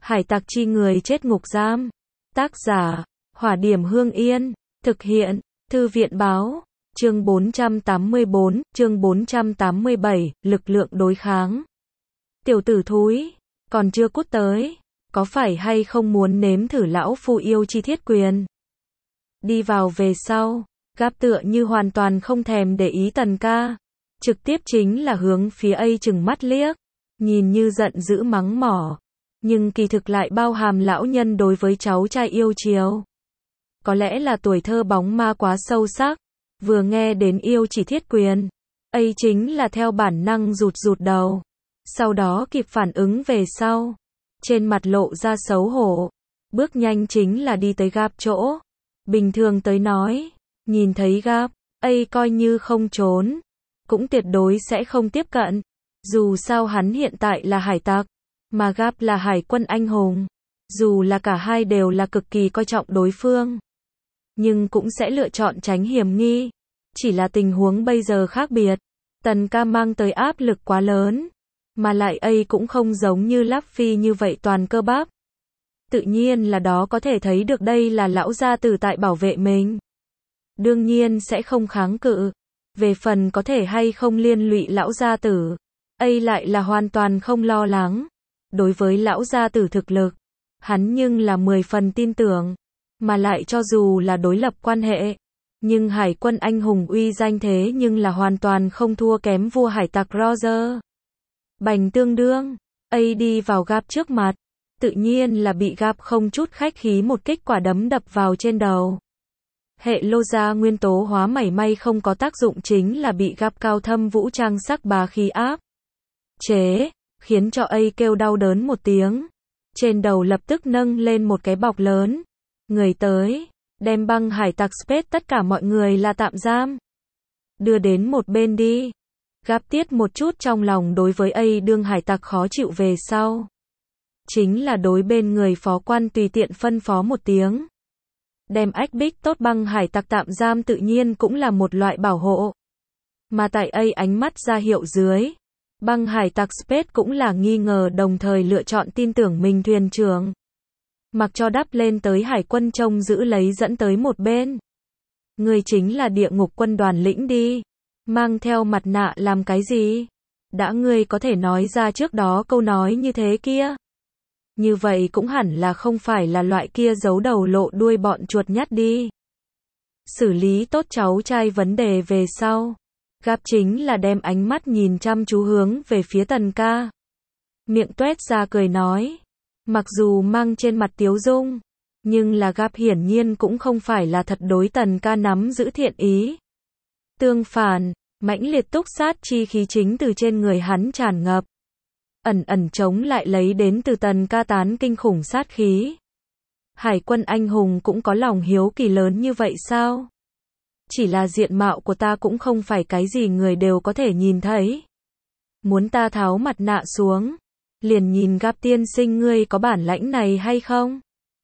Hải tặc chi người chết ngục giam. Tác giả, Hỏa Điểm Hương Yên. Thực hiện, Thư viện báo. Chương 484, chương 487, lực lượng đối kháng. Tiểu tử thúi, còn chưa cút tới, có phải hay không muốn nếm thử lão phu yêu chi thiết quyền? Đi vào về sau, Gáp tựa như hoàn toàn không thèm để ý Tần ca, trực tiếp chính là hướng phía A chừng mắt liếc, nhìn như giận dữ mắng mỏ, nhưng kỳ thực lại bao hàm lão nhân đối với cháu trai yêu chiều. Có lẽ là tuổi thơ bóng ma quá sâu sắc, vừa nghe đến yêu chỉ thiết quyền, A chính là theo bản năng rụt rụt đầu, sau đó kịp phản ứng về sau, trên mặt lộ ra xấu hổ, bước nhanh chính là đi tới Gáp chỗ. Bình thường tới nói, nhìn thấy Gáp, A coi như không trốn, cũng tuyệt đối sẽ không tiếp cận, dù sao hắn hiện tại là hải tặc, mà Gáp là hải quân anh hùng, dù là cả hai đều là cực kỳ coi trọng đối phương, nhưng cũng sẽ lựa chọn tránh hiểm nghi, chỉ là tình huống bây giờ khác biệt, Tần ca mang tới áp lực quá lớn, mà lại A cũng không giống như Luffy như vậy toàn cơ bắp. Tự nhiên là đó có thể thấy được đây là lão gia tử tại bảo vệ mình. Đương nhiên sẽ không kháng cự. Về phần có thể hay không liên lụy lão gia tử, A lại là hoàn toàn không lo lắng. Đối với lão gia tử thực lực, hắn nhưng là 10 phần tin tưởng. Mà lại cho dù là đối lập quan hệ, nhưng hải quân anh hùng uy danh thế nhưng là hoàn toàn không thua kém vua hải tặc Roger. Bành tương đương, A đi vào Gáp trước mặt, tự nhiên là bị Gáp không chút khách khí một kích quả đấm đập vào trên đầu. Hệ lô gia nguyên tố hóa mảy may không có tác dụng, chính là bị Gáp cao thâm vũ trang sắc bá khí áp chế, khiến cho A kêu đau đớn một tiếng. Trên đầu lập tức nâng lên một cái bọc lớn. Người tới, đem băng hải tặc Space tất cả mọi người là tạm giam, đưa đến một bên đi. Gáp tiết một chút trong lòng đối với A đương hải tặc khó chịu về sau, chính là đối bên người phó quan tùy tiện phân phó một tiếng. Đem ách bích tốt băng hải tặc tạm giam tự nhiên cũng là một loại bảo hộ. Mà tại A ánh mắt ra hiệu dưới, băng hải tặc Space cũng là nghi ngờ đồng thời lựa chọn tin tưởng mình thuyền trưởng. Mặc cho đắp lên tới hải quân trông giữ lấy dẫn tới một bên. Người chính là địa ngục quân đoàn lĩnh đi. Mang theo mặt nạ làm cái gì? Đã ngươi có thể nói ra trước đó câu nói như thế kia. Như vậy cũng hẳn là không phải là loại kia giấu đầu lộ đuôi bọn chuột nhắt đi. Xử lý tốt cháu trai vấn đề về sau, Gáp chính là đem ánh mắt nhìn chăm chú hướng về phía Tần ca. Miệng tuét ra cười nói. Mặc dù mang trên mặt tiếu dung, nhưng là Gáp hiển nhiên cũng không phải là thật đối Tần ca nắm giữ thiện ý. Tương phản, mãnh liệt túc sát chi khí chính từ trên người hắn tràn ngập. Ẩn ẩn chống lại lấy đến từ Tần ca tán kinh khủng sát khí. Hải quân anh hùng cũng có lòng hiếu kỳ lớn như vậy sao? Chỉ là diện mạo của ta cũng không phải cái gì người đều có thể nhìn thấy. Muốn ta tháo mặt nạ xuống, liền nhìn Gáp tiên sinh ngươi có bản lãnh này hay không?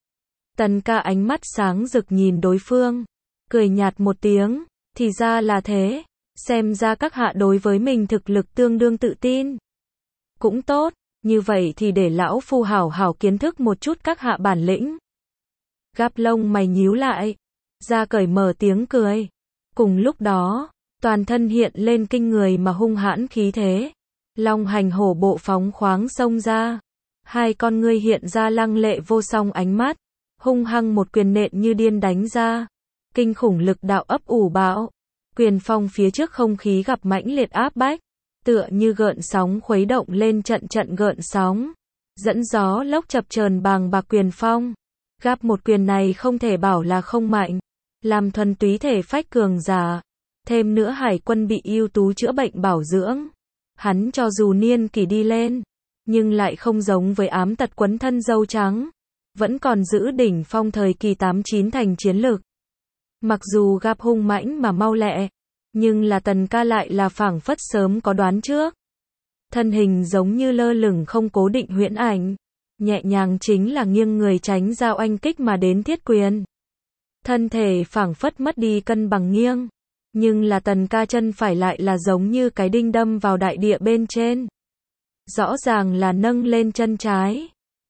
Tần ca ánh mắt sáng rực nhìn đối phương, cười nhạt một tiếng, thì ra là thế, xem ra các hạ đối với mình thực lực tương đương tự tin. Cũng tốt, như vậy thì để lão phu hảo hảo kiến thức một chút các hạ bản lĩnh. Gáp lông mày nhíu lại, ra cởi mở tiếng cười. Cùng lúc đó, toàn thân hiện lên kinh người mà hung hãn khí thế. Long hành hổ bộ phóng khoáng xông ra. Hai con ngươi hiện ra lăng lệ vô song ánh mắt. Hung hăng một quyền nện như điên đánh ra. Kinh khủng lực đạo ấp ủ bão. Quyền phong phía trước không khí gặp mãnh liệt áp bách. Tựa như gợn sóng khuấy động lên trận trận gợn sóng. Dẫn gió lốc chập chờn bàng bạc quyền phong. Gáp một quyền này không thể bảo là không mạnh. Làm thuần túy thể phách cường giả. Thêm nữa hải quân bị ưu tú chữa bệnh bảo dưỡng. Hắn cho dù niên kỷ đi lên, nhưng lại không giống với ám tật quấn thân dâu trắng. Vẫn còn giữ đỉnh phong thời kỳ 89 thành chiến lực. Mặc dù Gáp hung mãnh mà mau lẹ, nhưng là Tần ca lại là phảng phất sớm có đoán trước. Thân hình giống như lơ lửng không cố định huyễn ảnh. Nhẹ nhàng chính là nghiêng người tránh ra oanh kích mà đến thiết quyền. Thân thể phảng phất mất đi cân bằng nghiêng. Nhưng là Tần ca chân phải lại là giống như cái đinh đâm vào đại địa bên trên. Rõ ràng là nâng lên chân trái.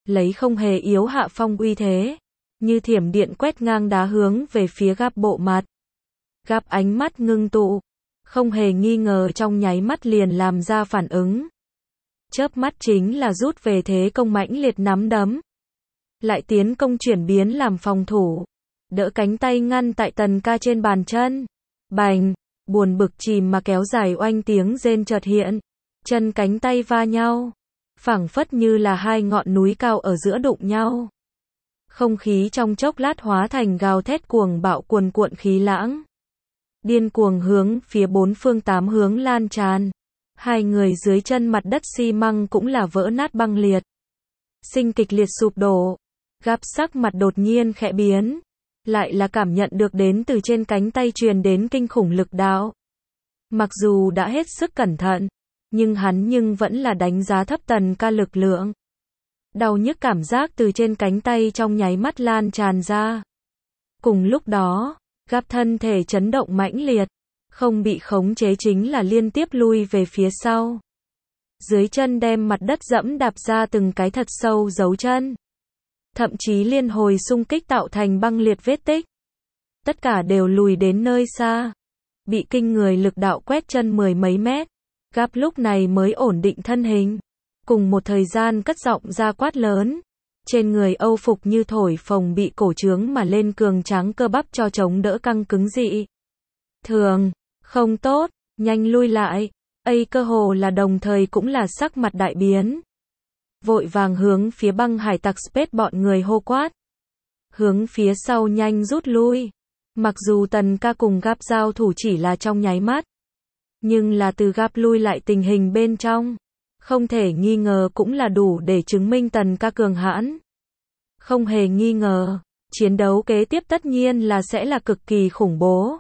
lấy không hề yếu hạ phong uy thế, như thiểm điện quét ngang đá hướng về phía Gap bộ mặt. Gap ánh mắt ngưng tụ, không hề nghi ngờ trong nháy mắt liền làm ra phản ứng. Chớp mắt chính là rút về thế công mãnh liệt nắm đấm. Lại tiến công chuyển biến làm phòng thủ, đỡ cánh tay ngăn tại Tần Ca trên bàn chân. Bành, buồn bực chìm mà kéo dài oanh tiếng rên chợt hiện, chân cánh tay va nhau, phảng phất như là hai ngọn núi cao ở giữa đụng nhau. Không khí trong chốc lát hóa thành gào thét cuồng bạo cuồn cuộn khí lãng, điên cuồng hướng phía bốn phương tám hướng lan tràn. Hai người dưới chân mặt đất xi măng cũng là vỡ nát băng liệt, sinh kịch liệt sụp đổ. Gap sắc mặt đột nhiên khẽ biến, lại là cảm nhận được đến từ trên cánh tay truyền đến kinh khủng lực đạo. Mặc dù đã hết sức cẩn thận, nhưng hắn vẫn là đánh giá thấp Tần Ca lực lượng. Đau nhức cảm giác từ trên cánh tay trong nháy mắt lan tràn ra. Cùng lúc đó, Gap thân thể chấn động mãnh liệt, không bị khống chế chính là liên tiếp lui về phía sau. Dưới chân đem mặt đất dẫm đạp ra từng cái thật sâu dấu chân. Thậm chí liên hồi xung kích tạo thành băng liệt vết tích. Tất cả đều lùi đến nơi xa. Bị kinh người lực đạo quét chân mười mấy mét. Gap lúc này mới ổn định thân hình. Cùng một thời gian cất giọng ra quát lớn. Trên người Âu phục như thổi phồng bị cổ trướng mà lên cường tráng cơ bắp cho chống đỡ căng cứng dị thường, không tốt, nhanh lui lại. Cơ hồ là đồng thời cũng là sắc mặt đại biến. Vội vàng hướng phía băng hải tặc Space bọn người hô quát. Hướng phía sau nhanh rút lui. Mặc dù Tần Ca cùng Gap giao thủ chỉ là trong nháy mắt, nhưng là từ Gap lui lại tình hình bên trong, không thể nghi ngờ cũng là đủ để chứng minh Tần Ca cường hãn. Không hề nghi ngờ, chiến đấu kế tiếp tất nhiên là sẽ là cực kỳ khủng bố.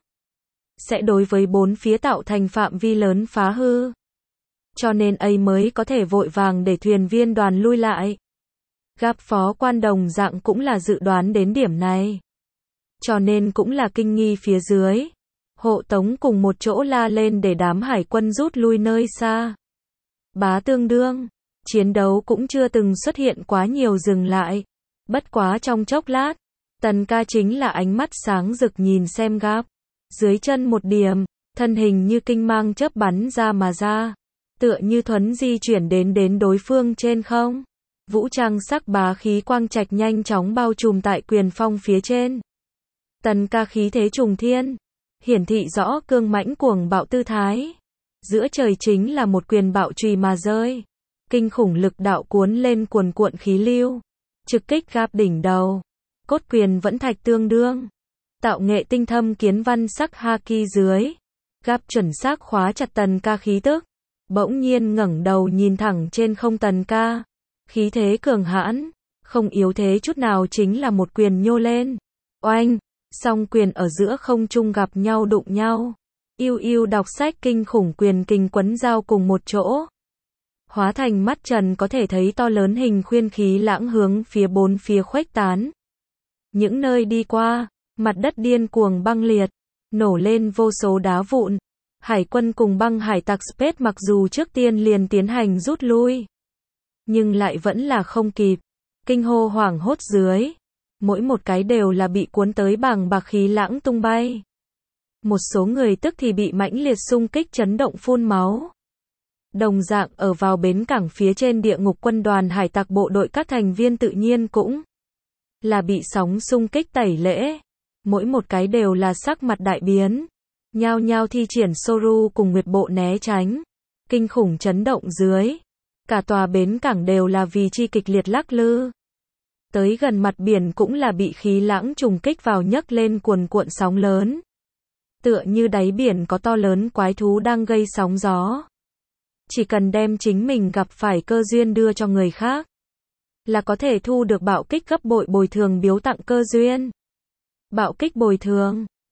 Sẽ đối với bốn phía tạo thành phạm vi lớn phá hư. Cho nên mới có thể vội vàng để thuyền viên đoàn lui lại. Gap phó quan đồng dạng cũng là dự đoán đến điểm này. Cho nên cũng là kinh nghi phía dưới. Hộ tống cùng một chỗ la lên để đám hải quân rút lui nơi xa. Bá tương đương, chiến đấu cũng chưa từng xuất hiện quá nhiều dừng lại. Bất quá trong chốc lát, Tần Ca chính là ánh mắt sáng rực nhìn xem Gap. Dưới chân một điểm, thân hình như kinh mang chớp bắn ra mà ra. Tựa như thuấn di chuyển đến đối phương trên không. Vũ trang sắc bá khí quang trạch nhanh chóng bao trùm tại quyền phong phía trên. Tần Ca khí thế trùng thiên, hiển thị rõ cương mãnh cuồng bạo tư thái. Giữa trời chính là một quyền bạo chùy mà rơi. Kinh khủng lực đạo cuốn lên cuồn cuộn khí lưu, trực kích Gap đỉnh đầu. Cốt quyền vẫn thạch tương đương. Tạo nghệ tinh thâm kiến văn sắc haki dưới. Gap chuẩn xác khóa chặt Tần Ca khí tức. Bỗng nhiên ngẩng đầu nhìn thẳng trên không Tần Ca. Khí thế cường hãn, không yếu thế chút nào chính là một quyền nhô lên. Oanh, song quyền ở giữa không trung gặp nhau đụng nhau. Yêu đọc sách kinh khủng quyền kình quấn giao cùng một chỗ. Hóa thành mắt trần có thể thấy to lớn hình khuyên khí lãng hướng phía bốn phía khuếch tán. Những nơi đi qua, mặt đất điên cuồng băng liệt, nổ lên vô số đá vụn. Hải quân cùng băng hải tặc Space mặc dù trước tiên liền tiến hành rút lui, nhưng lại vẫn là không kịp. Kinh hô hoảng hốt dưới, mỗi một cái đều là bị cuốn tới bàng bạc khí lãng tung bay. Một số người tức thì bị mãnh liệt xung kích chấn động phun máu. Đồng dạng ở vào bến cảng phía trên địa ngục quân đoàn hải tặc bộ đội các thành viên tự nhiên cũng là bị sóng xung kích tẩy lễ. Mỗi một cái đều là sắc mặt đại biến. Nhao nhao thi triển Soru cùng Nguyệt bộ né tránh. Kinh khủng chấn động dưới. Cả tòa bến cảng đều là vì chi kịch liệt lắc lư. Tới gần mặt biển cũng là bị khí lãng trùng kích vào nhấc lên cuồn cuộn sóng lớn. Tựa như đáy biển có to lớn quái thú đang gây sóng gió. Chỉ cần đem chính mình gặp phải cơ duyên đưa cho người khác, là có thể thu được bạo kích gấp bội bồi thường biếu tặng cơ duyên. Bạo kích bồi thường